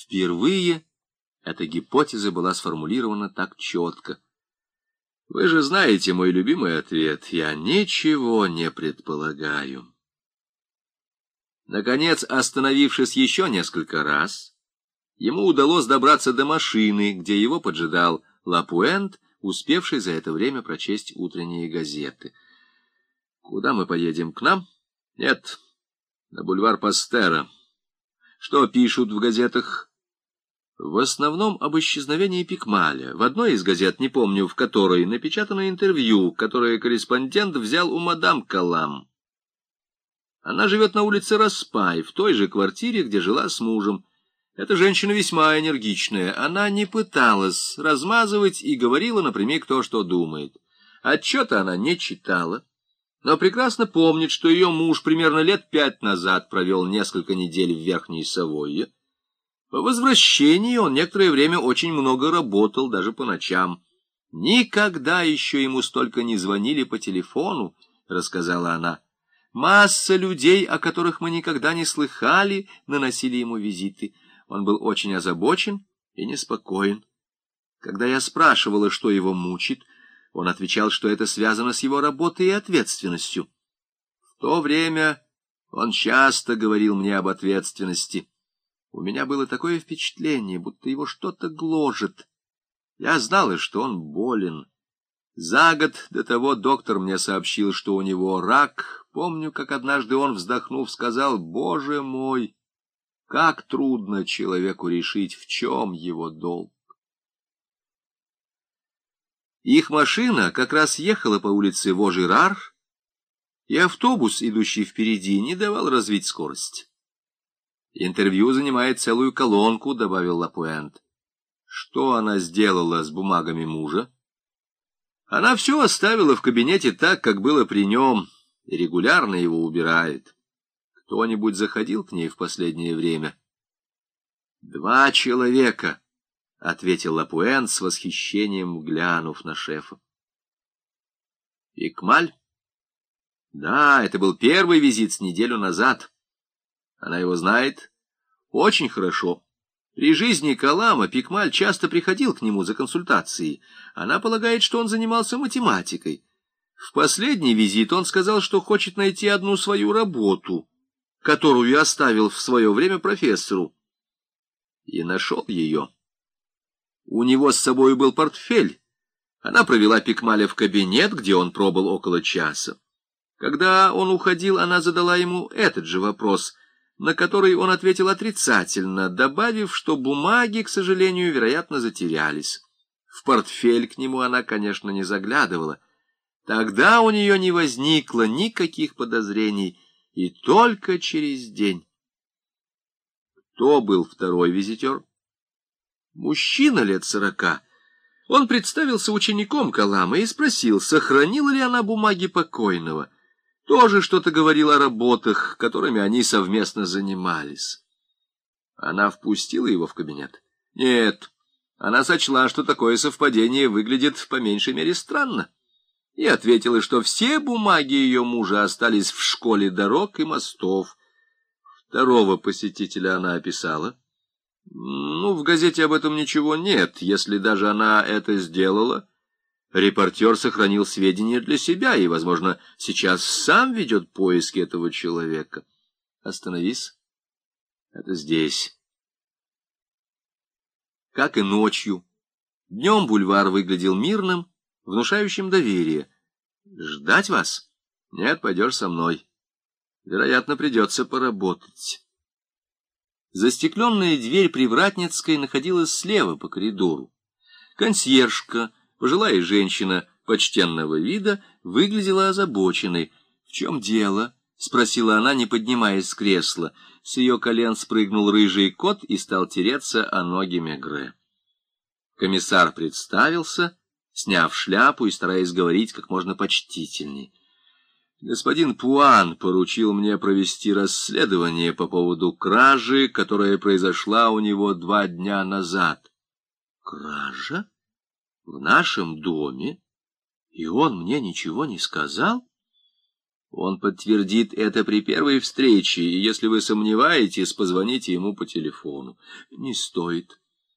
Впервые эта гипотеза была сформулирована так четко. Вы же знаете мой любимый ответ: я ничего не предполагаю. Наконец, остановившись еще несколько раз, ему удалось добраться до машины, где его поджидал Лапуэнт, успевший за это время прочесть утренние газеты. «Куда мы поедем? К нам?» «Нет, на бульвар Пастера. Что пишут в газетах?» «В основном об исчезновении Пикмаля. В одной из газет, не помню в которой, напечатано интервью, которое корреспондент взял у мадам Калам. Она живет на улице Распай, в той же квартире, где жила с мужем. Эта женщина весьма энергичная. Она не пыталась размазывать и говорила напрямик то, что думает. Отчета она не читала, но прекрасно помнит, что ее муж примерно лет 5 назад провел несколько недель в Верхней Савойе. По возвращении он некоторое время очень много работал, даже по ночам. Никогда еще ему столько не звонили по телефону, рассказала она. Масса людей, о которых мы никогда не слыхали, наносили ему визиты. Он был очень озабочен и неспокоен. Когда я спрашивала, что его мучит, он отвечал, что это связано с его работой и ответственностью. В то время он часто говорил мне об ответственности. У меня было такое впечатление, будто его что-то гложет. Я знала, что он болен. За год до того доктор мне сообщил, что у него рак. Помню, как однажды он, вздохнув, сказал: «Боже мой, как трудно человеку решить, в чем его долг». Их машина как раз ехала по улице Вожирар, и автобус, идущий впереди, не давал развить скорость. «Интервью занимает целую колонку», — добавил Лапуэнт. «Что она сделала с бумагами мужа?» «Она все оставила в кабинете так, как было при нем, и регулярно его убирает. Кто-нибудь заходил к ней в последнее время?» «2 человека», — ответил Лапуэнт с восхищением, глянув на шефа. «Пикмаль?» «Да, это был первый визит с неделю назад. Она его знает?» «Очень хорошо. При жизни Калама Пикмаль часто приходил к нему за консультацией. Она полагает, что он занимался математикой. В последний визит он сказал, что хочет найти одну свою работу, которую оставил в свое время профессору. И нашел ее. У него с собой был портфель. Она провела Пикмаля в кабинет, где он пробыл около часа. Когда он уходил, она задала ему этот же вопрос, на который он ответил отрицательно, добавив, что бумаги, к сожалению, вероятно, затерялись. В портфель к нему она, конечно, не заглядывала. Тогда у нее не возникло никаких подозрений, и только через день. Кто был второй визитер? Мужчина лет 40. Он представился учеником Калама и спросил, сохранила ли она бумаги покойного. Тоже что-то говорил о работах, которыми они совместно занимались. Она впустила его в кабинет? Нет, она сочла, что такое совпадение выглядит по меньшей мере странно, и ответила, что все бумаги ее мужа остались в школе дорог и мостов. Второго посетителя она описала. Ну, в газете об этом ничего нет. Если даже она это сделала, репортер сохранил сведения для себя и, возможно, сейчас сам ведет поиски этого человека. Остановись. Это здесь. Как и ночью. Днем бульвар выглядел мирным, внушающим доверие. Ждать вас? Нет, пойдешь со мной. Вероятно, придется поработать. Застекленная дверь Привратницкой находилась слева по коридору. Консьержка, пожилая женщина почтенного вида, выглядела озабоченной. — В чем дело? — спросила она, не поднимаясь с кресла. С ее колен спрыгнул рыжий кот и стал тереться о ноги Мегре. Комиссар представился, сняв шляпу и стараясь говорить как можно почтительней. Господин Пуан поручил мне провести расследование по поводу кражи, которая произошла у него 2 дня назад. — Кража? В нашем доме? И он мне ничего не сказал? Он подтвердит это при первой встрече, и если вы сомневаетесь, позвоните ему по телефону. — Не стоит,